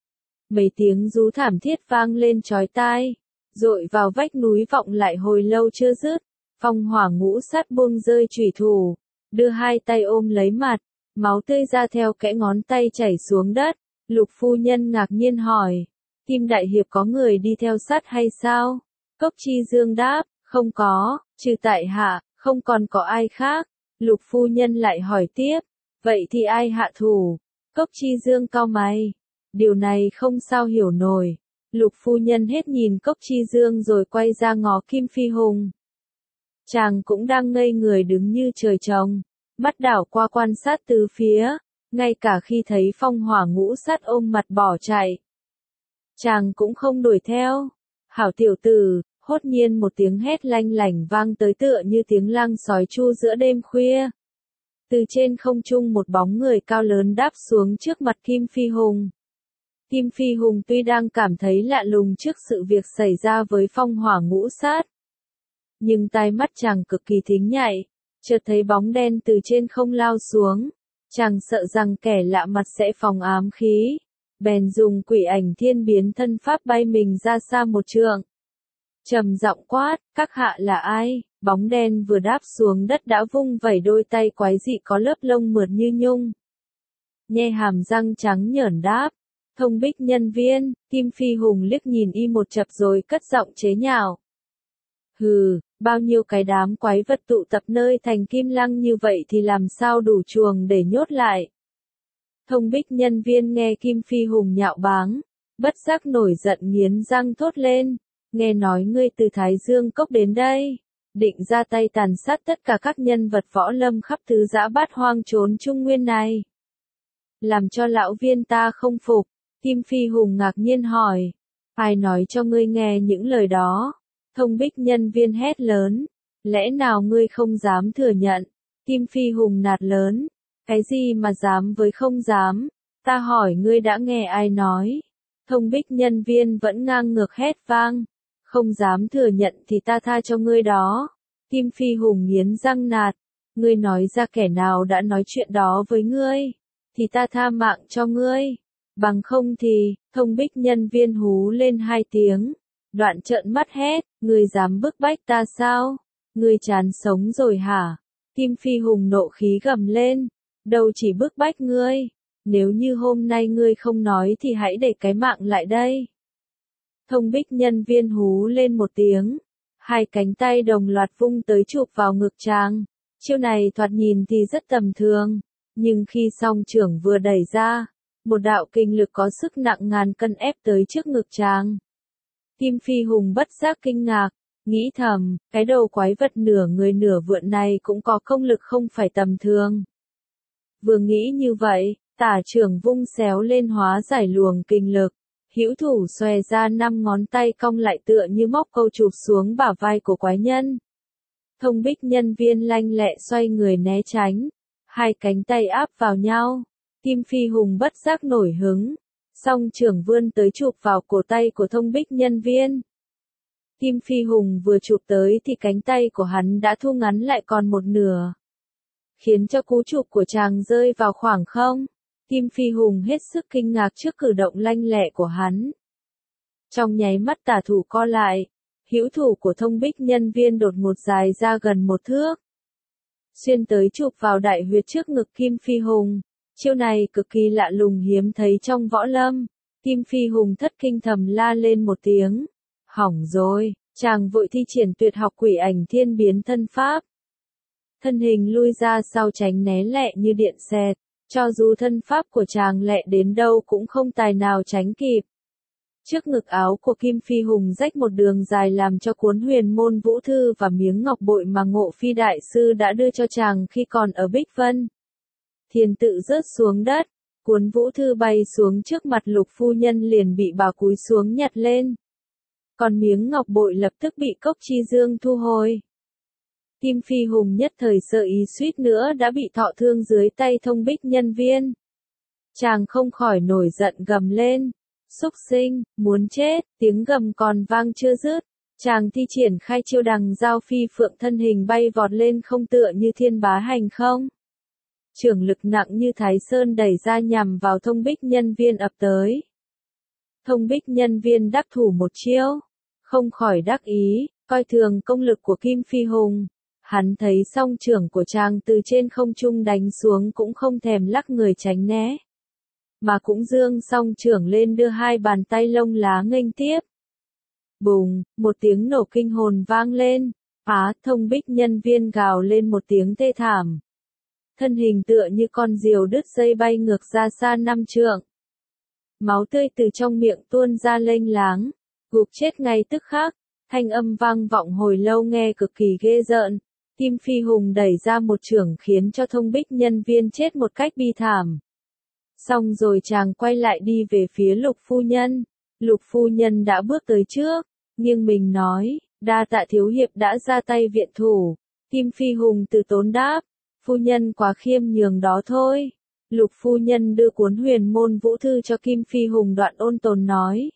Mấy tiếng rú thảm thiết vang lên chói tai, dội vào vách núi vọng lại hồi lâu chưa dứt. Phong Hỏa ngũ sát buông rơi chủy thủ, đưa hai tay ôm lấy mặt, máu tươi ra theo kẽ ngón tay chảy xuống đất. Lục phu nhân ngạc nhiên hỏi, Kim đại hiệp có người đi theo sát hay sao? Cốc Chi Dương đáp, không có, trừ tại hạ, không còn có ai khác. Lục phu nhân lại hỏi tiếp, vậy thì ai hạ thủ? Cốc Chi Dương cau mày, điều này không sao hiểu nổi. Lục phu nhân hết nhìn Cốc Chi Dương rồi quay ra ngó Kim Phi Hùng. Chàng cũng đang ngây người đứng như trời trồng, mắt đảo qua quan sát từ phía, ngay cả khi thấy Phong Hỏa ngũ sát ôm mặt bỏ chạy. Chàng cũng không đuổi theo. Hảo tiểu tử, hốt nhiên một tiếng hét lanh lảnh vang tới tựa như tiếng lang sói chu giữa đêm khuya. Từ trên không trung một bóng người cao lớn đáp xuống trước mặt Kim Phi Hùng. Kim Phi Hùng tuy đang cảm thấy lạ lùng trước sự việc xảy ra với Phong Hỏa ngũ sát, nhưng tai mắt chàng cực kỳ thính nhạy, chợt thấy bóng đen từ trên không lao xuống. Chàng sợ rằng kẻ lạ mặt sẽ phóng ám khí, bèn dùng quỷ ảnh thiên biến thân pháp bay mình ra xa một trượng. Trầm giọng quát, các hạ là ai? Bóng đen vừa đáp xuống đất đã vung vẩy đôi tay quái dị có lớp lông mượt như nhung. Nhe hàm răng trắng nhởn đáp, Thông Bích nhân viên. Kim Phi Hùng liếc nhìn y một chập rồi cất giọng chế nhạo. Hừ, bao nhiêu cái đám quái vật tụ tập nơi thành Kim Lăng như vậy thì làm sao đủ chuồng để nhốt lại. Thông Bích nhân viên nghe Kim Phi Hùng nhạo báng, bất giác nổi giận nghiến răng thốt lên, nghe nói ngươi từ Thái Dương Cốc đến đây, định ra tay tàn sát tất cả các nhân vật võ lâm khắp thứ dã bát hoang trốn Trung Nguyên này. Làm cho lão viên ta không phục. Kim Phi Hùng ngạc nhiên hỏi, ai nói cho ngươi nghe những lời đó? Thông Bích nhân viên hét lớn, lẽ nào ngươi không dám thừa nhận? Kim Phi Hùng nạt lớn, cái gì mà dám với không dám? Ta hỏi ngươi đã nghe ai nói? Thông Bích nhân viên vẫn ngang ngược hét vang, không dám thừa nhận thì ta tha cho ngươi đó. Kim Phi Hùng nghiến răng nạt, ngươi nói ra kẻ nào đã nói chuyện đó với ngươi, thì ta tha mạng cho ngươi. Bằng không thì, Thông Bích nhân viên hú lên hai tiếng, đoạn trợn mắt hét, ngươi dám bức bách ta sao? Ngươi chán sống rồi hả? Kim Phi Hùng nộ khí gầm lên, đâu chỉ bức bách ngươi, nếu như hôm nay ngươi không nói thì hãy để cái mạng lại đây. Thông Bích nhân viên hú lên một tiếng, hai cánh tay đồng loạt vung tới chụp vào ngực chàng. Chiêu này thoạt nhìn thì rất tầm thường, nhưng khi song trưởng vừa đẩy ra, một đạo kinh lực có sức nặng ngàn cân ép tới trước ngực chàng. Kim Phi Hùng bất giác kinh ngạc, nghĩ thầm, cái đầu quái vật nửa người nửa vượn này cũng có công lực không phải tầm thường. Vừa nghĩ như vậy, tả trưởng vung xéo lên hóa giải luồng kinh lực, hữu thủ xòe ra năm ngón tay cong lại tựa như móc câu chụp xuống bả vai của quái nhân. Thông Bích nhân viên lanh lẹ xoay người né tránh, hai cánh tay áp vào nhau. Kim Phi Hùng bất giác nổi hứng, Song trưởng vươn tới chụp vào cổ tay của Thông Bích Nhân Viên. Kim Phi Hùng vừa chụp tới thì cánh tay của hắn đã thu ngắn lại còn một nửa, khiến cho cú chụp của chàng rơi vào khoảng không. Kim Phi Hùng hết sức kinh ngạc trước cử động lanh lẹ của hắn. Trong nháy mắt tả thủ co lại, hữu thủ của Thông Bích Nhân Viên đột ngột dài ra gần một thước, xuyên tới chụp vào đại huyệt trước ngực Kim Phi Hùng. Chiêu này cực kỳ lạ lùng hiếm thấy trong võ lâm. Kim Phi Hùng thất kinh thầm la lên một tiếng. Hỏng rồi, chàng vội thi triển tuyệt học quỷ ảnh thiên biến thân pháp. Thân hình lui ra sau tránh né lẹ như điện xẹt, cho dù thân pháp của chàng lẹ đến đâu cũng không tài nào tránh kịp. Trước ngực áo của Kim Phi Hùng rách một đường dài làm cho cuốn Huyền Môn Vũ Thư và miếng ngọc bội mà Ngộ Phi Đại Sư đã đưa cho chàng khi còn ở Bích Vân. Thiền tự rớt xuống đất, cuốn Vũ Thư bay xuống trước mặt Lục phu nhân liền bị bà cúi xuống nhặt lên. Còn miếng ngọc bội lập tức bị Cốc Chi Dương thu hồi. Kim Phi Hùng nhất thời sợ ý suýt nữa đã bị thọ thương dưới tay Thông Bích Nhân Viên. Chàng không khỏi nổi giận gầm lên. Xúc sinh, muốn chết, tiếng gầm còn vang chưa dứt. Chàng thi triển khai chiêu đằng giao phi phượng thân hình bay vọt lên không tựa như thiên bá hành không. Trưởng lực nặng như Thái Sơn đẩy ra nhằm vào Thông Bích Nhân Viên ập tới. Thông Bích Nhân Viên đắc thủ một chiêu, không khỏi đắc ý, coi thường công lực của Kim Phi Hùng. Hắn thấy song trưởng của chàng từ trên không trung đánh xuống cũng không thèm lắc người tránh né, mà cũng dương song trưởng lên đưa hai bàn tay lông lá nghênh tiếp. Bùng, một tiếng nổ kinh hồn vang lên, Á, Thông Bích Nhân Viên gào lên một tiếng thê thảm. Thân hình tựa như con diều đứt dây bay ngược ra xa năm trượng. Máu tươi từ trong miệng tuôn ra lênh láng, gục chết ngay tức khắc, thanh âm vang vọng hồi lâu nghe cực kỳ ghê rợn. Kim Phi Hùng đẩy ra một chưởng khiến cho Thông Bích Nhân Viên chết một cách bi thảm. Xong rồi chàng quay lại đi về phía Lục phu nhân. Lục phu nhân đã bước tới trước, nhưng mình nói, đa tạ thiếu hiệp đã ra tay viện thủ. Kim Phi Hùng từ tốn đáp, phu nhân quá khiêm nhường đó thôi. Lục phu nhân đưa cuốn Huyền Môn Vũ Thư cho Kim Phi Hùng, đoạn ôn tồn nói.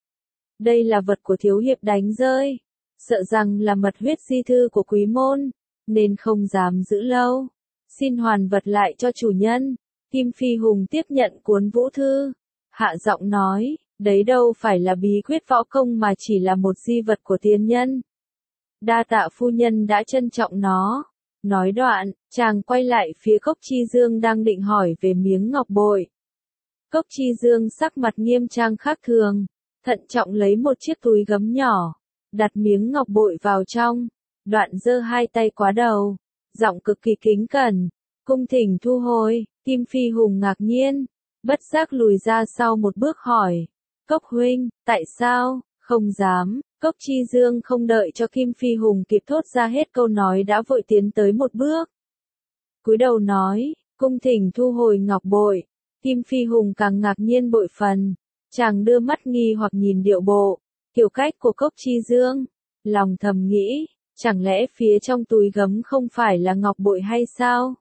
Đây là vật của thiếu hiệp đánh rơi, sợ rằng là mật huyết di thư của quý môn, nên không dám giữ lâu. Xin hoàn vật lại cho chủ nhân. Kim Phi Hùng tiếp nhận cuốn Vũ Thư, hạ giọng nói, đấy đâu phải là bí quyết võ công mà chỉ là một di vật của tiên nhân. Đa tạ phu nhân đã trân trọng nó. Nói đoạn, chàng quay lại phía Cốc Chi Dương đang định hỏi về miếng ngọc bội. Cốc Chi Dương sắc mặt nghiêm trang khác thường, thận trọng lấy một chiếc túi gấm nhỏ, đặt miếng ngọc bội vào trong, đoạn giơ hai tay quá đầu, giọng cực kỳ kính cẩn, cung thỉnh thu hồi. Kim Phi Hùng ngạc nhiên, bất giác lùi ra sau một bước hỏi, Cốc huynh, tại sao? Không dám. Cốc Chi Dương không đợi cho Kim Phi Hùng kịp thốt ra hết câu nói đã vội tiến tới một bước, cúi đầu nói, cung thỉnh thu hồi ngọc bội. Kim Phi Hùng càng ngạc nhiên bội phần, chàng đưa mắt nghi hoặc nhìn điệu bộ, kiểu cách của Cốc Chi Dương, lòng thầm nghĩ, chẳng lẽ phía trong túi gấm không phải là ngọc bội hay sao?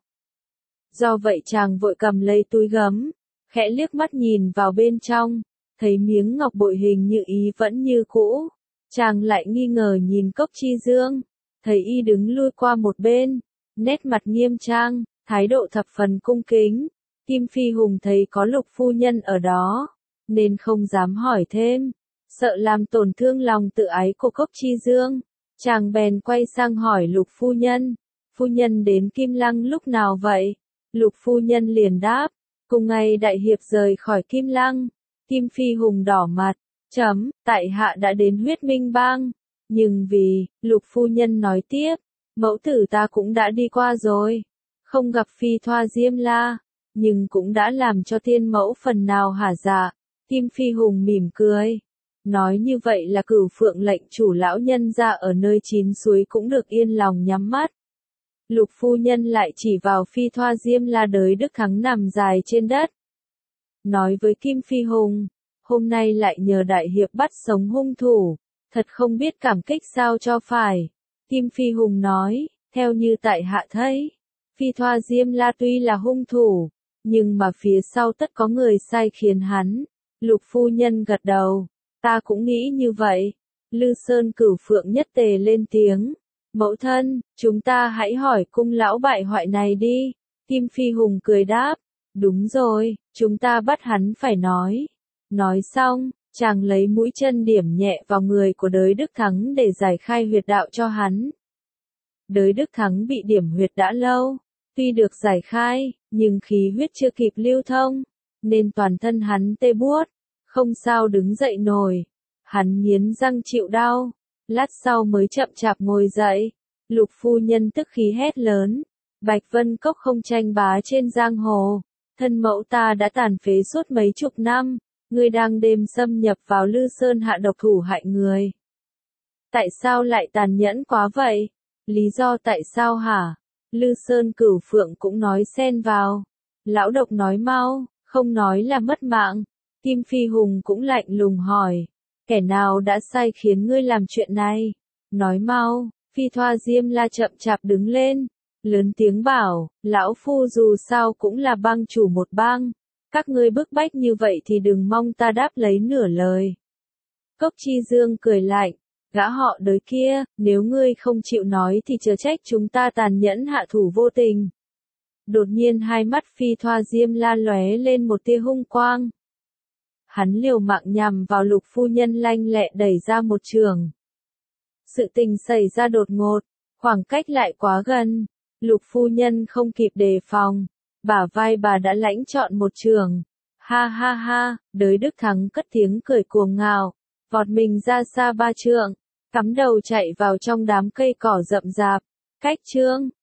Do vậy chàng vội cầm lấy túi gấm, khẽ liếc mắt nhìn vào bên trong, thấy miếng ngọc bội hình như ý vẫn như cũ. Chàng lại nghi ngờ nhìn Cốc Chi Dương, thấy y đứng lui qua một bên, nét mặt nghiêm trang, thái độ thập phần cung kính. Kim Phi Hùng thấy có Lục phu nhân ở đó, nên không dám hỏi thêm, sợ làm tổn thương lòng tự ái của Cốc Chi Dương. Chàng bèn quay sang hỏi Lục phu nhân, phu nhân đến Kim Lăng lúc nào vậy? Lục phu nhân liền đáp, cùng ngày đại hiệp rời khỏi Kim Lăng. Kim Phi Hùng đỏ mặt, chấm, tại hạ đã đến Huyết Minh Bang, nhưng vì, Lục phu nhân nói tiếp, mẫu tử ta cũng đã đi qua rồi, không gặp Phi Thoa Diêm La, nhưng cũng đã làm cho thiên mẫu phần nào hả dạ. Kim Phi Hùng mỉm cười, nói như vậy là Cửu Phượng lệnh chủ lão nhân ra ở nơi chín suối cũng được yên lòng nhắm mắt. Lục phu nhân lại chỉ vào Phi Thoa Diêm La đới Đức Thắng nằm dài trên đất, nói với Kim Phi Hùng, hôm nay lại nhờ đại hiệp bắt sống hung thủ, thật không biết cảm kích sao cho phải. Kim Phi Hùng nói, theo như tại hạ thấy, Phi Thoa Diêm La tuy là hung thủ, nhưng mà phía sau tất có người sai khiến hắn, Lục phu nhân gật đầu. Ta cũng nghĩ như vậy. Lư Sơn Cửu Phượng nhất tề lên tiếng. Mẫu thân, chúng ta hãy hỏi cung lão bại hoại này đi. Kim Phi Hùng cười đáp. Đúng rồi, chúng ta bắt hắn phải nói. Nói xong, chàng lấy mũi chân điểm nhẹ vào người của Đới Đức Thắng để giải khai huyệt đạo cho hắn. Đới Đức Thắng bị điểm huyệt đã lâu, tuy được giải khai, nhưng khí huyết chưa kịp lưu thông, nên toàn thân hắn tê buốt, không sao đứng dậy nổi. Hắn nghiến răng chịu đau, lát sau mới chậm chạp ngồi dậy. Lục phu nhân tức khí hét lớn, Bạch Vân Cốc không tranh bá trên giang hồ, thân mẫu ta đã tàn phế suốt mấy chục năm, ngươi đang đêm xâm nhập vào Lư Sơn hạ độc thủ hại người. Tại sao lại tàn nhẫn quá vậy? Lý do tại sao hả? Lư Sơn Cửu Phượng cũng nói xen vào. Lão độc nói mau, không nói là mất mạng. Kim Phi Hùng cũng lạnh lùng hỏi. Kẻ nào đã sai khiến ngươi làm chuyện này? Nói mau. Phi Thoa Diêm La chậm chạp đứng lên, lớn tiếng bảo, lão phu dù sao cũng là bang chủ một bang. Các ngươi bức bách như vậy thì đừng mong ta đáp lấy nửa lời. Cốc Chi Dương cười lạnh, gã họ Đới kia, nếu ngươi không chịu nói thì chớ trách chúng ta tàn nhẫn hạ thủ vô tình. Đột nhiên hai mắt Phi Thoa Diêm La lóe lên một tia hung quang. Hắn liều mạng nhằm vào Lục phu nhân lanh lẹ đẩy ra một trường. Sự tình xảy ra đột ngột, khoảng cách lại quá gần, Lục phu nhân không kịp đề phòng, bả vai bà đã lãnh trọn một trường. Ha ha ha, Đới Đức Thắng cất tiếng cười cuồng ngạo, vọt mình ra xa ba trượng, cắm đầu chạy vào trong đám cây cỏ rậm rạp. Cách chương